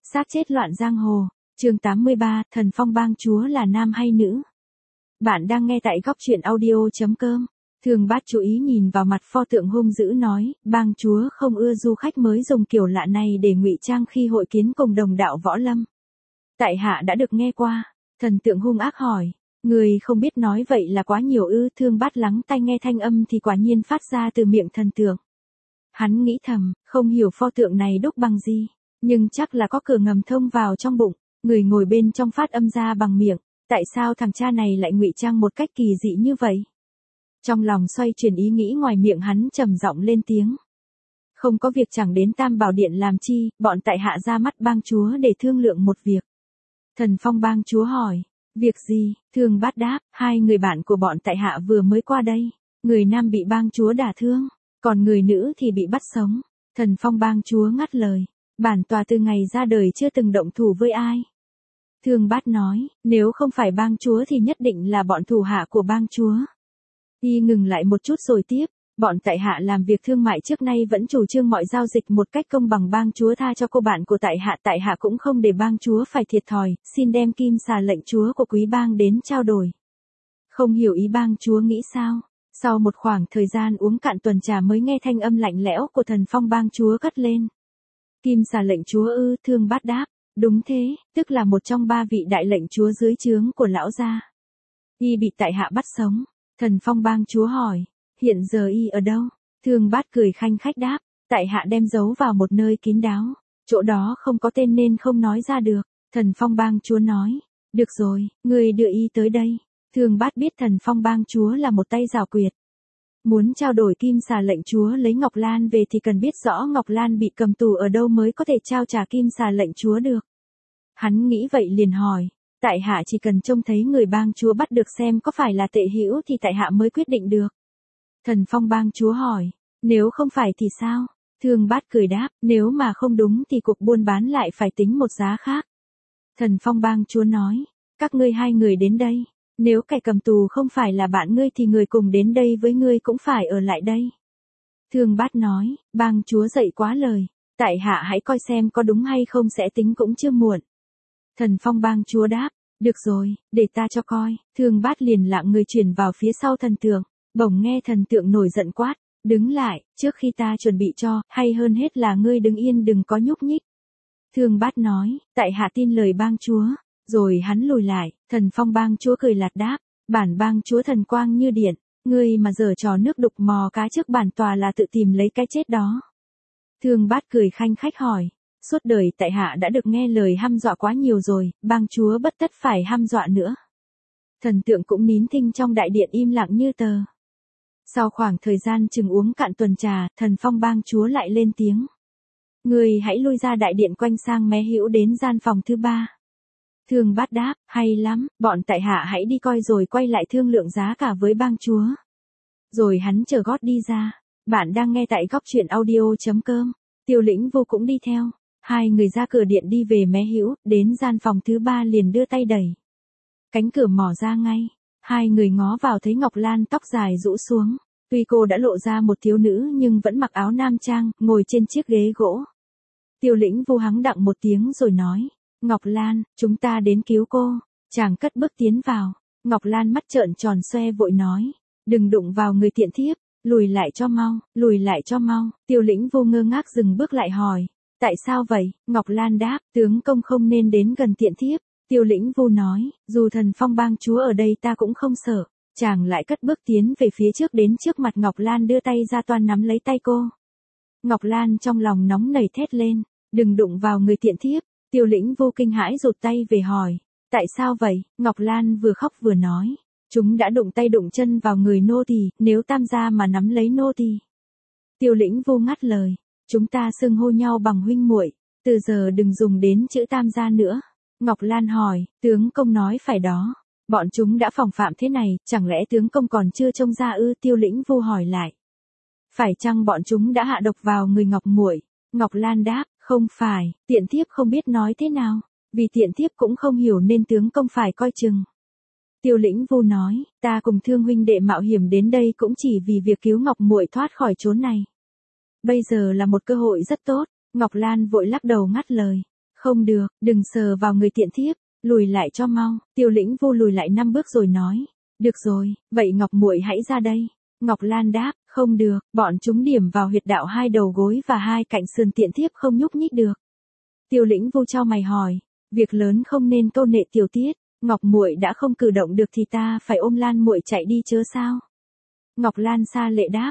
Xác chết loạn giang hồ, chương 83, Thần Phong bang chúa là nam hay nữ? Bạn đang nghe tại góc truyện audio.com. Thường Bát chú ý nhìn vào mặt pho tượng hung dữ nói, bang chúa không ưa du khách mới dùng kiểu lạ này để ngụy trang khi hội kiến cùng đồng đạo võ lâm. Tại hạ đã được nghe qua. Thần tượng hung ác hỏi, người không biết nói vậy là quá nhiều ư? Thương Bát lắng tai nghe thanh âm thì quả nhiên phát ra từ miệng thần tượng. Hắn nghĩ thầm, không hiểu pho tượng này đúc bằng gì, nhưng chắc là có cửa ngầm thông vào trong bụng. Người ngồi bên trong phát âm ra bằng miệng, tại sao thằng cha này lại ngụy trang một cách kỳ dị như vậy? Trong lòng xoay chuyển ý nghĩ, ngoài miệng hắn trầm giọng lên tiếng. Không có việc chẳng đến Tam Bảo Điện làm chi, bọn tại hạ ra mắt bang chúa để thương lượng một việc. Thần Phong bang chúa hỏi, việc gì? Thương Bát đáp, hai người bạn của bọn tại hạ vừa mới qua đây. Người nam bị bang chúa đả thương, còn người nữ thì bị bắt sống. Thần Phong bang chúa ngắt lời, bản tòa từ ngày ra đời chưa từng động thủ với ai. Thương Bát nói, nếu không phải bang chúa thì nhất định là bọn thủ hạ của bang chúa. Y ngừng lại một chút rồi tiếp, bọn tại hạ làm việc thương mại trước nay vẫn chủ trương mọi giao dịch một cách công bằng, bang chúa tha cho cô bạn của tại hạ cũng không để bang chúa phải thiệt thòi, xin đem kim xà lệnh chúa của quý bang đến trao đổi. Không hiểu ý bang chúa nghĩ sao? Sau một khoảng thời gian uống cạn tuần trà mới nghe thanh âm lạnh lẽo của Thần Phong bang chúa cất lên. Kim xà lệnh chúa ư? Thương Bát đáp, đúng thế, tức là một trong ba vị đại lệnh chúa dưới trướng của lão gia. Y bị tại hạ bắt sống. Thần Phong bang chúa hỏi, hiện giờ y ở đâu? Thương Bát cười khanh khách đáp, tại hạ đem giấu vào một nơi kín đáo, chỗ đó không có tên nên không nói ra được. Thần Phong bang chúa nói, được rồi, người đưa y tới đây. Thương Bát biết Thần Phong bang chúa là một tay giảo quyệt. Muốn trao đổi kim xà lệnh chúa lấy Ngọc Lan về thì cần biết rõ Ngọc Lan bị cầm tù ở đâu mới có thể trao trả kim xà lệnh chúa được. Hắn nghĩ vậy liền hỏi, tại hạ chỉ cần trông thấy người bang chúa bắt được xem có phải là tệ hữu thì tại hạ mới quyết định được. Thần Phong bang chúa hỏi, nếu không phải thì sao? Thương Bát cười đáp, nếu mà không đúng thì cuộc buôn bán lại phải tính một giá khác. Thần Phong bang chúa nói, các ngươi hai người đến đây, nếu kẻ cầm tù không phải là bạn ngươi thì người cùng đến đây với ngươi cũng phải ở lại đây. Thương Bát nói, bang chúa dạy quá lời, tại hạ hãy coi xem có đúng hay không sẽ tính cũng chưa muộn. Thần Phong bang chúa đáp, được rồi, để ta cho coi. Thương Bát liền lặng người chuyển vào phía sau thần tượng, bỗng nghe thần tượng nổi giận quát, đứng lại, trước khi ta chuẩn bị cho, hay hơn hết là ngươi đứng yên đừng có nhúc nhích. Thương Bát nói, tại hạ tin lời bang chúa, rồi hắn lùi lại. Thần Phong bang chúa cười lạt đáp, bản bang chúa thần quang như điện, ngươi mà giở trò nước đục mò cá trước bản tòa là tự tìm lấy cái chết đó. Thương Bát cười khanh khách hỏi, suốt đời tại hạ đã được nghe lời hăm dọa quá nhiều rồi, bang chúa bất tất phải hăm dọa nữa. Thần tượng cũng nín thinh trong đại điện im lặng như tờ. Sau khoảng thời gian chừng uống cạn tuần trà, Thần Phong bang chúa lại lên tiếng. Người hãy lui ra đại điện quanh sang mé hữu đến gian phòng thứ 3. Thương Bát đáp, hay lắm, bọn tại hạ hãy đi coi rồi quay lại thương lượng giá cả với bang chúa. Rồi hắn trở gót đi ra. Bạn đang nghe tại góc truyện audio.com. Tiêu Lĩnh Vô cũng đi theo. Hai người ra cửa điện đi về mé hữu, đến gian phòng thứ 3 liền đưa tay đẩy. Cánh cửa mỏ ra ngay. Hai người ngó vào thấy Ngọc Lan tóc dài rũ xuống. Tuy cô đã lộ ra một thiếu nữ nhưng vẫn mặc áo nam trang, ngồi trên chiếc ghế gỗ. Tiêu Lĩnh Vô hắng đặng một tiếng rồi nói, Ngọc Lan, chúng ta đến cứu cô. Chàng cất bước tiến vào. Ngọc Lan mắt trợn tròn xoe vội nói, đừng đụng vào người tiện thiếp, lùi lại cho mau, lùi lại cho mau. Tiêu Lĩnh Vô ngơ ngác dừng bước lại hỏi, tại sao vậy? Ngọc Lan đáp, tướng công không nên đến gần tiện thiếp. Tiêu Lĩnh Vô nói, dù Thần Phong bang chúa ở đây ta cũng không sợ. Chàng lại cất bước tiến về phía trước đến trước mặt Ngọc Lan đưa tay ra toan nắm lấy tay cô. Ngọc Lan trong lòng nóng nảy thét lên, đừng đụng vào người tiện thiếp. Tiêu Lĩnh Vô kinh hãi rụt tay về hỏi, tại sao vậy? Ngọc Lan vừa khóc vừa nói, chúng đã đụng tay đụng chân vào người nô tỳ, nếu tam gia mà nắm lấy nô tỳ. Tiêu Lĩnh Vô ngắt lời, chúng ta xưng hô nhau bằng huynh muội, từ giờ đừng dùng đến chữ tam gia nữa. Ngọc Lan hỏi, tướng công nói phải đó, bọn chúng đã phòng phạm thế này, chẳng lẽ tướng công còn chưa trông ra ư? Tiêu Lĩnh Vô hỏi lại, phải chăng bọn chúng đã hạ độc vào người Ngọc muội? Ngọc Lan đáp, không phải, tiện thiếp không biết nói thế nào, vì tiện thiếp cũng không hiểu nên tướng công phải coi chừng. Tiêu Lĩnh Vô nói, ta cùng Thương huynh đệ mạo hiểm đến đây cũng chỉ vì việc cứu Ngọc muội thoát khỏi chốn này. Bây giờ là một cơ hội rất tốt. Ngọc Lan vội lắc đầu ngắt lời, Không được, đừng sờ vào người tiện thiếp, lùi lại cho mau. Tiêu Lĩnh Vu lùi lại 5 bước rồi nói, được rồi, vậy Ngọc muội hãy ra đây. Ngọc Lan đáp, không được, bọn chúng điểm vào huyệt đạo 2 đầu gối và 2 cạnh sườn tiện thiếp không nhúc nhích được. Tiêu Lĩnh Vu chau mày hỏi, việc lớn không nên câu nệ tiểu tiết, Ngọc muội đã không cử động được thì ta phải ôm Lan muội chạy đi chớ sao? Ngọc Lan xa lệ đáp,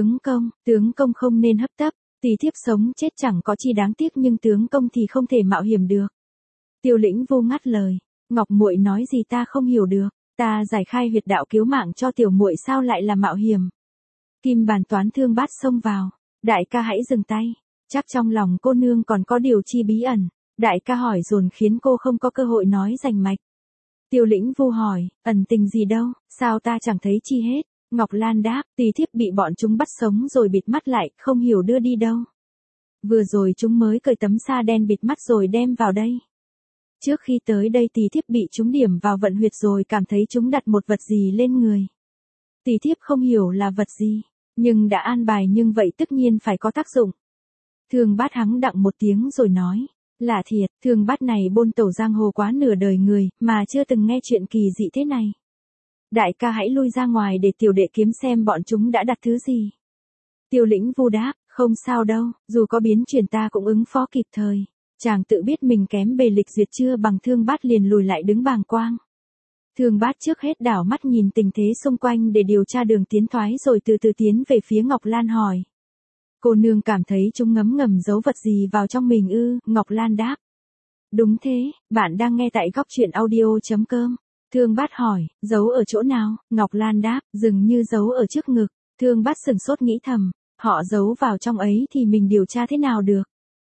tướng công không nên hấp tấp, tỷ thiếp sống chết chẳng có chi đáng tiếc nhưng tướng công thì không thể mạo hiểm được. Tiêu Lĩnh Vu ngắt lời, Ngọc muội nói gì ta không hiểu được, ta giải khai huyệt đạo cứu mạng cho tiểu muội sao lại là mạo hiểm? Kim Bàn Toán Thương Bát xông vào, đại ca hãy dừng tay, chắc trong lòng cô nương còn có điều chi bí ẩn. Đại ca hỏi dồn khiến cô không có cơ hội nói rành mạch. Tiêu Lĩnh Vu hỏi, ẩn tình gì đâu, sao ta chẳng thấy chi hết. Ngọc Lan đáp, tỷ thiếp bị bọn chúng bắt sống rồi bịt mắt lại, không hiểu đưa đi đâu. Vừa rồi chúng mới cởi tấm sa đen bịt mắt rồi đem vào đây. Trước khi tới đây tỷ thiếp bị chúng điểm vào vận huyệt rồi cảm thấy chúng đặt một vật gì lên người. Tỷ thiếp không hiểu là vật gì, nhưng đã an bài nhưng vậy tất nhiên phải có tác dụng. Thương Bát hắng đặng một tiếng rồi nói, lạ thiệt, Thương Bát này bôn tẩu giang hồ quá nửa đời người, mà chưa từng nghe chuyện kỳ dị thế này. Đại ca hãy lui ra ngoài để tiểu đệ kiếm xem bọn chúng đã đặt thứ gì. Tiêu Lĩnh Vu đáp, không sao đâu, dù có biến chuyển ta cũng ứng phó kịp thời. Chàng tự biết mình kém bề lịch duyệt chưa bằng Thương Bát liền lùi lại đứng bàng quang. Thương Bát trước hết đảo mắt nhìn tình thế xung quanh để điều tra đường tiến thoái rồi từ từ tiến về phía Ngọc Lan hỏi. Cô nương cảm thấy chúng ngấm ngầm giấu vật gì vào trong mình ư? Ngọc Lan đáp. Đúng thế, bạn đang nghe tại góc truyện audio.com. Thương Bát hỏi, giấu ở chỗ nào? Ngọc Lan đáp, dường như giấu ở trước ngực. Thương Bát sừng sốt nghĩ thầm, họ giấu vào trong ấy thì mình điều tra thế nào được?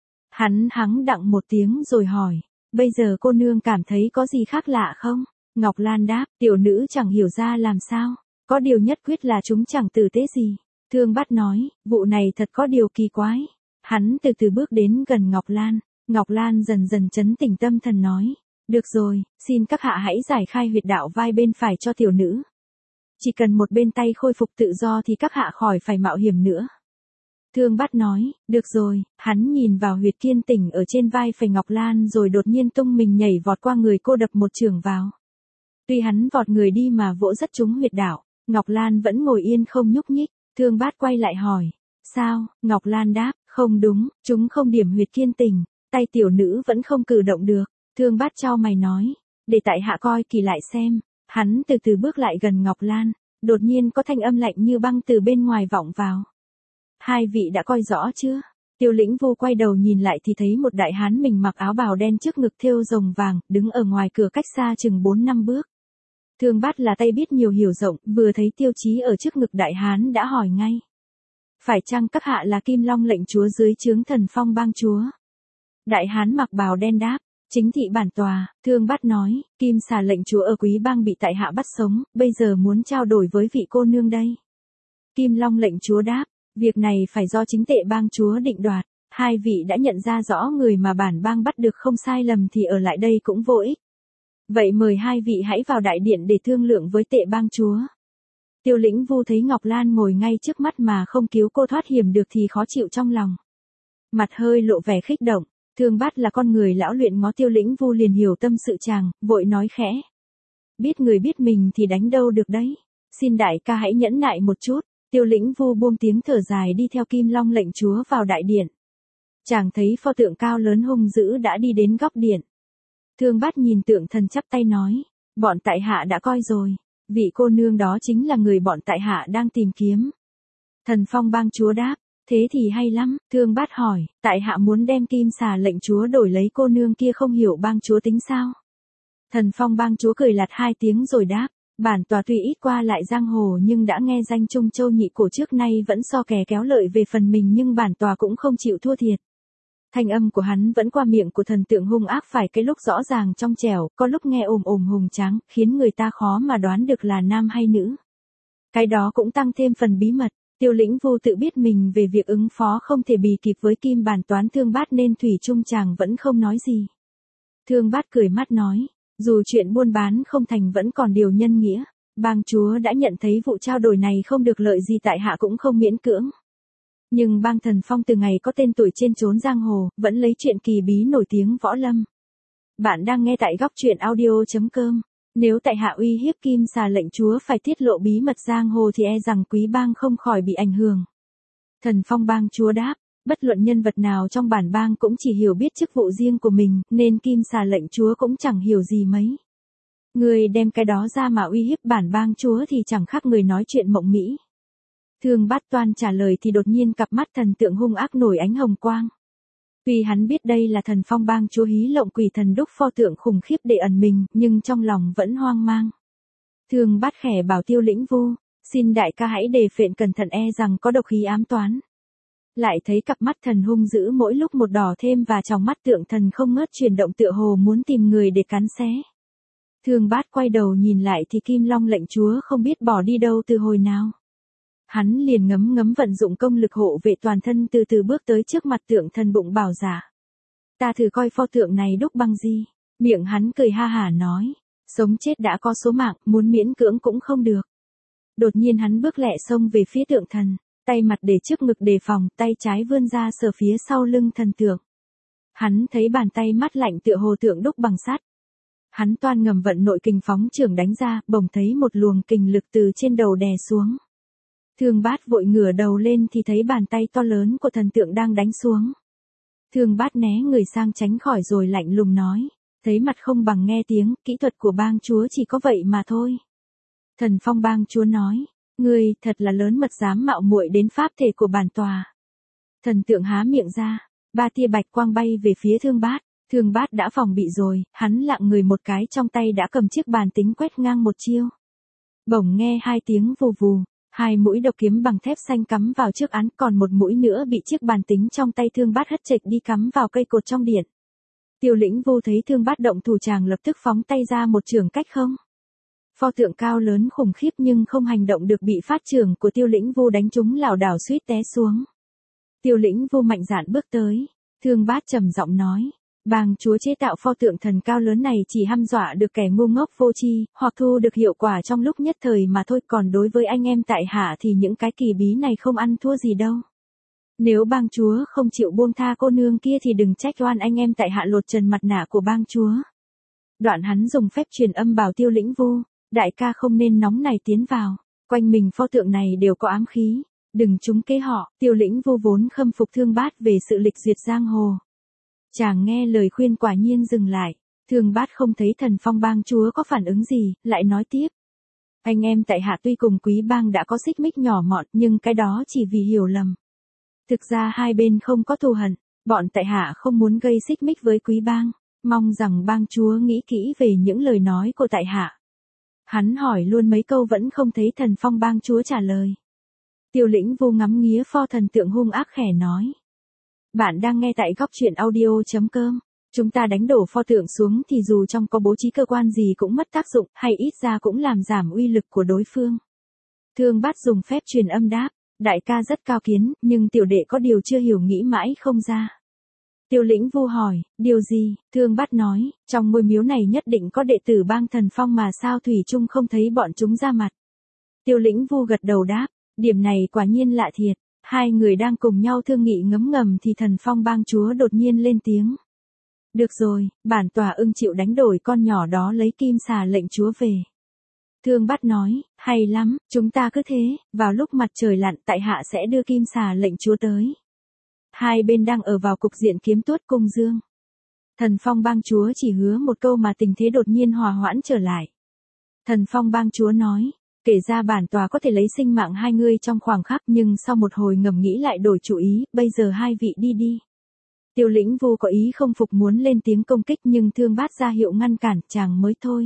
Hắn hắng đặng một tiếng rồi hỏi, bây giờ cô nương cảm thấy có gì khác lạ không? Ngọc Lan đáp, tiểu nữ chẳng hiểu ra làm sao, có điều nhất quyết là chúng chẳng tử tế gì. Thương Bát nói, vụ này thật có điều kỳ quái. Hắn từ từ bước đến gần Ngọc Lan. Ngọc Lan dần dần trấn tĩnh tâm thần nói, được rồi, xin các hạ hãy giải khai huyệt đạo vai bên phải cho tiểu nữ. Chỉ cần một bên tay khôi phục tự do thì các hạ khỏi phải mạo hiểm nữa. Thương Bát nói, được rồi, hắn nhìn vào huyệt kiên tỉnh ở trên vai phải Ngọc Lan rồi đột nhiên tung mình nhảy vọt qua người cô đập một chưởng vào. Tuy hắn vọt người đi mà vỗ rất trúng huyệt đạo, Ngọc Lan vẫn ngồi yên không nhúc nhích. Thương Bát quay lại hỏi, sao? Ngọc Lan đáp, không đúng, chúng không điểm huyệt kiên tỉnh, tay tiểu nữ vẫn không cử động được. Thương Bát chau mày nói, để tại hạ coi kỳ lại xem. Hắn từ từ bước lại gần Ngọc Lan, đột nhiên có thanh âm lạnh như băng từ bên ngoài vọng vào. Hai vị đã coi rõ chưa? Tiêu Lĩnh Vu quay đầu nhìn lại thì thấy một đại hán mình mặc áo bào đen trước ngực thêu rồng vàng, đứng ở ngoài cửa cách xa chừng 4-5 bước. Thương Bát là tay biết nhiều hiểu rộng, vừa thấy tiêu chí ở trước ngực đại hán đã hỏi ngay. Phải chăng các hạ là Kim Long lệnh chúa dưới trướng Thần Phong bang chúa? Đại hán mặc bào đen đáp, chính thị bản tòa. Thương Bát nói, Kim Xà lệnh chúa ở Quý Bang bị tại hạ bắt sống, bây giờ muốn trao đổi với vị cô nương đây. Kim Long lệnh chúa đáp, việc này phải do chính tệ bang chúa định đoạt. Hai vị đã nhận ra rõ người mà bản bang bắt được không sai lầm thì ở lại đây cũng vô ích. Vậy mời hai vị hãy vào đại điện để thương lượng với tệ bang chúa. Tiêu Lĩnh Vu thấy Ngọc Lan ngồi ngay trước mắt mà không cứu cô thoát hiểm được thì khó chịu trong lòng. Mặt hơi lộ vẻ khích động, Thương Bát là con người lão luyện ngó Tiêu Lĩnh Vu liền hiểu tâm sự chàng, vội nói khẽ. Biết người biết mình thì đánh đâu được đấy, xin đại ca hãy nhẫn nại một chút. Tiêu Lĩnh Vu buông tiếng thở dài đi theo Kim Long lệnh chúa vào đại điện. Chàng thấy pho tượng cao lớn hung dữ đã đi đến góc điện. Thương Bát nhìn tượng thần chắp tay nói, bọn tại hạ đã coi rồi, vị cô nương đó chính là người bọn tại hạ đang tìm kiếm. Thần Phong bang chúa đáp, thế thì hay lắm. Thương Bát hỏi, tại hạ muốn đem Kim Xà lệnh chúa đổi lấy cô nương kia không hiểu bang chúa tính sao? Thần Phong bang chúa cười lạt 2 tiếng rồi đáp, bản tòa tuy ít qua lại giang hồ nhưng đã nghe danh Trung Châu nhị cổ trước nay vẫn so kè kéo lợi về phần mình nhưng bản tòa cũng không chịu thua thiệt. Thanh âm của hắn vẫn qua miệng của thần tượng hung ác phải cái lúc rõ ràng trong trẻo, có lúc nghe ồm ồm hùng tráng, khiến người ta khó mà đoán được là nam hay nữ. Cái đó cũng tăng thêm phần bí mật. Tiêu Lĩnh Vu tự biết mình về việc ứng phó không thể bì kịp với Kim Bản Toán Thương Bát nên thủy chung chàng vẫn không nói gì. Thương Bát cười mắt nói, dù chuyện buôn bán không thành vẫn còn điều nhân nghĩa, bang chúa đã nhận thấy vụ trao đổi này không được lợi gì tại hạ cũng không miễn cưỡng. Nhưng bang Thần Phong từ ngày có tên tuổi trên chốn giang hồ, vẫn lấy chuyện kỳ bí nổi tiếng võ lâm. Bạn đang nghe tại góc truyện audio.com. Nếu tại hạ uy hiếp Kim Xà lệnh chúa phải tiết lộ bí mật giang hồ thì e rằng quý bang không khỏi bị ảnh hưởng. Thần Phong bang chúa đáp, bất luận nhân vật nào trong bản bang cũng chỉ hiểu biết chức vụ riêng của mình, nên Kim Xà lệnh chúa cũng chẳng hiểu gì mấy. Người đem cái đó ra mà uy hiếp bản bang chúa thì chẳng khác người nói chuyện mộng mỹ. Thương Bát Toan trả lời thì đột nhiên cặp mắt thần tượng hung ác nổi ánh hồng quang. Tuy hắn biết đây là Thần Phong bang chúa hí lộng quỷ thần đúc pho tượng khủng khiếp để ẩn mình, nhưng trong lòng vẫn hoang mang. Thương Bát khẽ bảo Tiêu Lĩnh Vu, xin đại ca hãy đề phện cẩn thận, e rằng có độc khí ám toán. Lại thấy cặp mắt thần hung dữ mỗi lúc một đỏ thêm và trong mắt tượng thần không ngớt chuyển động tựa hồ muốn tìm người để cắn xé. Thương Bát quay đầu nhìn lại thì Kim Long lệnh chúa không biết bỏ đi đâu từ hồi nào. Hắn liền ngấm ngấm vận dụng công lực hộ vệ toàn thân, từ từ bước tới trước mặt tượng thần bụng bảo giả. Ta thử coi pho tượng này đúc bằng gì. Miệng hắn cười ha hả nói, sống chết đã có số mạng, muốn miễn cưỡng cũng không được. Đột nhiên hắn bước lẹ xông về phía tượng thần, tay mặt để trước ngực đề phòng, tay trái vươn ra sờ phía sau lưng thần tượng. Hắn thấy bàn tay mát lạnh tựa hồ tượng đúc bằng sắt. Hắn toan ngầm vận nội kình phóng trưởng đánh ra, bỗng thấy một luồng kình lực từ trên đầu đè xuống. Thương Bát vội ngửa đầu lên thì thấy bàn tay to lớn của thần tượng đang đánh xuống. Thương Bát né người sang tránh khỏi rồi lạnh lùng nói, thấy mặt không bằng nghe tiếng, kỹ thuật của bang chúa chỉ có vậy mà thôi. Thần Phong bang chúa nói, ngươi thật là lớn mật dám mạo muội đến pháp thể của bản tòa. Thần tượng há miệng ra, 3 tia bạch quang bay về phía Thương Bát. Thương Bát đã phòng bị rồi, hắn lặng người một cái, trong tay đã cầm chiếc bàn tính quét ngang một chiêu. Bỗng nghe 2 tiếng vù vù. 2 mũi độc kiếm bằng thép xanh cắm vào trước án, còn một mũi nữa bị chiếc bàn tính trong tay Thương Bát hất chệch đi cắm vào cây cột trong điện. Tiêu Lĩnh Vu thấy Thương Bát động thủ chàng lập tức phóng tay ra một chưởng cách không. Pho tượng cao lớn khủng khiếp nhưng không hành động được, bị phát chưởng của Tiêu Lĩnh Vu đánh trúng lảo đảo suýt té xuống. Tiêu Lĩnh Vu mạnh dạn bước tới, Thương Bát trầm giọng nói, bang chúa chế tạo pho tượng thần cao lớn này chỉ hăm dọa được kẻ ngu ngốc vô tri, hoặc thu được hiệu quả trong lúc nhất thời mà thôi, còn đối với anh em tại hạ thì những cái kỳ bí này không ăn thua gì đâu. Nếu bang chúa không chịu buông tha cô nương kia thì đừng trách oan anh em tại hạ lột trần mặt nạ của bang chúa. Đoạn hắn dùng phép truyền âm bảo Tiêu Lĩnh Vu, đại ca không nên nóng này tiến vào, quanh mình pho tượng này đều có ám khí, đừng trúng kế họ. Tiêu Lĩnh Vu vốn khâm phục Thương Bát về sự lịch duyệt giang hồ. Chàng nghe lời khuyên quả nhiên dừng lại. Thương Bát không thấy Thần Phong bang chúa có phản ứng gì, lại nói tiếp. Anh em tại hạ tuy cùng quý bang đã có xích mích nhỏ mọn, nhưng cái đó chỉ vì hiểu lầm. Thực ra hai bên không có thù hận, bọn tại hạ không muốn gây xích mích với quý bang, mong rằng bang chúa nghĩ kỹ về những lời nói của tại hạ. Hắn hỏi luôn mấy câu vẫn không thấy Thần Phong bang chúa trả lời. Tiêu Lĩnh Vu ngắm nghía pho thần tượng hung ác khẽ nói. Bạn đang nghe tại góc truyện audio.com. Chúng ta đánh đổ pho tượng xuống thì dù trong có bố trí cơ quan gì cũng mất tác dụng, hay ít ra cũng làm giảm uy lực của đối phương. Thương Bát dùng phép truyền âm đáp, đại ca rất cao kiến, nhưng tiểu đệ có điều chưa hiểu nghĩ mãi không ra. Tiêu Lĩnh Vu hỏi, điều gì? Thương Bát nói, trong ngôi miếu này nhất định có đệ tử bang Thần Phong mà sao thủy chung không thấy bọn chúng ra mặt. Tiêu Lĩnh Vu gật đầu đáp, điểm này quả nhiên lạ thiệt. Hai người đang cùng nhau thương nghị ngấm ngầm thì Thần Phong bang chúa đột nhiên lên tiếng. Được rồi, bản tòa ưng chịu đánh đổi con nhỏ đó lấy Kim Xà lệnh chúa về. Thương Bát nói, hay lắm, chúng ta cứ thế, vào lúc mặt trời lặn tại hạ sẽ đưa Kim Xà lệnh chúa tới. Hai bên đang ở vào cục diện kiếm tuốt cung dương. Thần Phong bang chúa chỉ hứa một câu mà tình thế đột nhiên hòa hoãn trở lại. Thần Phong bang chúa nói, kể ra bản tòa có thể lấy sinh mạng hai người trong khoảng khắc, nhưng sau một hồi ngầm nghĩ lại đổi chủ ý, bây giờ hai vị đi đi. Tiêu Lĩnh Vu có ý không phục muốn lên tiếng công kích nhưng Thương Bát ra hiệu ngăn cản, chàng mới thôi.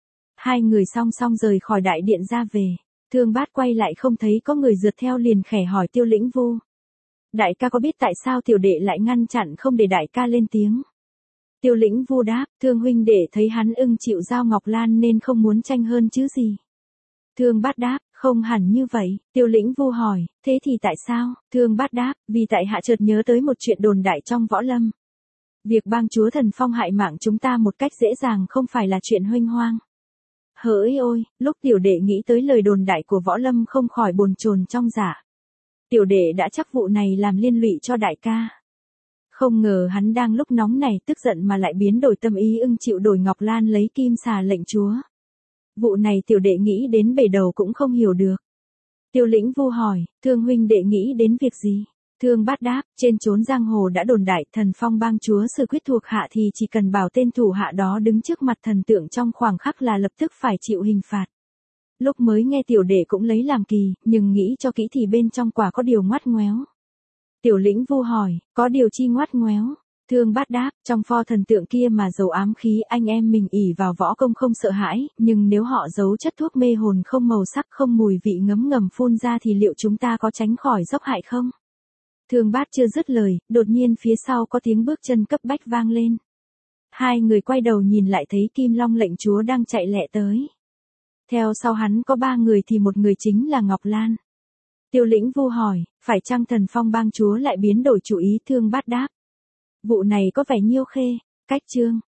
Hai người song song rời khỏi đại điện ra về. Thương Bát quay lại không thấy có người rượt theo liền khẽ hỏi Tiêu Lĩnh Vu. Đại ca có biết tại sao tiểu đệ lại ngăn chặn không để đại ca lên tiếng? Tiêu Lĩnh Vu đáp, Thương huynh đệ thấy hắn ưng chịu giao Ngọc Lan nên không muốn tranh hơn chứ gì. Thương Bát đáp, không hẳn như vậy. Tiêu Lĩnh Vu hỏi, thế thì tại sao? Thương Bát đáp, vì tại hạ chợt nhớ tới một chuyện đồn đại trong võ lâm. Việc bang chúa Thần Phong hại mạng chúng ta một cách dễ dàng không phải là chuyện huênh hoang. Hỡi ôi, lúc tiểu đệ nghĩ tới lời đồn đại của võ lâm không khỏi bồn chồn trong dạ. Tiểu đệ đã chắc vụ này làm liên lụy cho đại ca. Không ngờ hắn đang lúc nóng này tức giận mà lại biến đổi tâm ý ưng chịu đổi Ngọc Lan lấy kim xà lệnh chúa. Vụ này tiểu đệ nghĩ đến bể đầu cũng không hiểu được. Tiêu Lĩnh Vu hỏi, Thương huynh đệ nghĩ đến việc gì? Thương Bát đáp, trên chốn giang hồ đã đồn đại Thần Phong bang chúa Sử Quyết thuộc hạ thì chỉ cần bảo tên thủ hạ đó đứng trước mặt thần tượng trong khoảng khắc là lập tức phải chịu hình phạt. Lúc mới nghe tiểu đệ cũng lấy làm kỳ, nhưng nghĩ cho kỹ thì bên trong quả có điều ngoắt ngoéo. Tiểu Lĩnh Vu hỏi, có điều chi ngoắt ngoéo? Thương Bát đáp, trong pho thần tượng kia mà giấu ám khí anh em mình ỷ vào võ công không sợ hãi, nhưng nếu họ giấu chất thuốc mê hồn không màu sắc không mùi vị ngấm ngầm phun ra thì liệu chúng ta có tránh khỏi dốc hại không? Thương Bát chưa dứt lời, đột nhiên phía sau có tiếng bước chân cấp bách vang lên. Hai người quay đầu nhìn lại thấy Kim Long lệnh chúa đang chạy lẹ tới. Theo sau hắn có 3 người thì một người chính là Ngọc Lan. Tiêu Lĩnh Vu hỏi, phải chăng Thần Phong bang chúa lại biến đổi chủ ý? Thương Bát đáp. Vụ này có vẻ nhiêu khê, cách chương.